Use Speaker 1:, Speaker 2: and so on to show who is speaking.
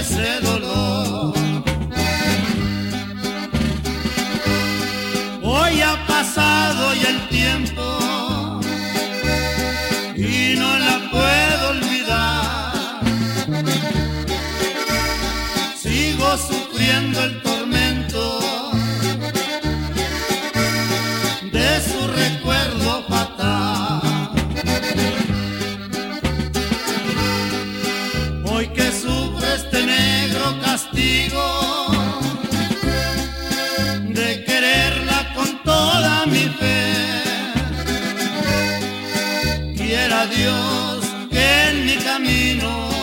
Speaker 1: ese dolor. Hoy ha pasado ya el tiempo y no la puedo olvidar. Sigo sufriendo el tormento de su recuerdo fatal. Hoy que sufre este negro castigo de quererla con toda mi fe, quiera Dios que en mi camino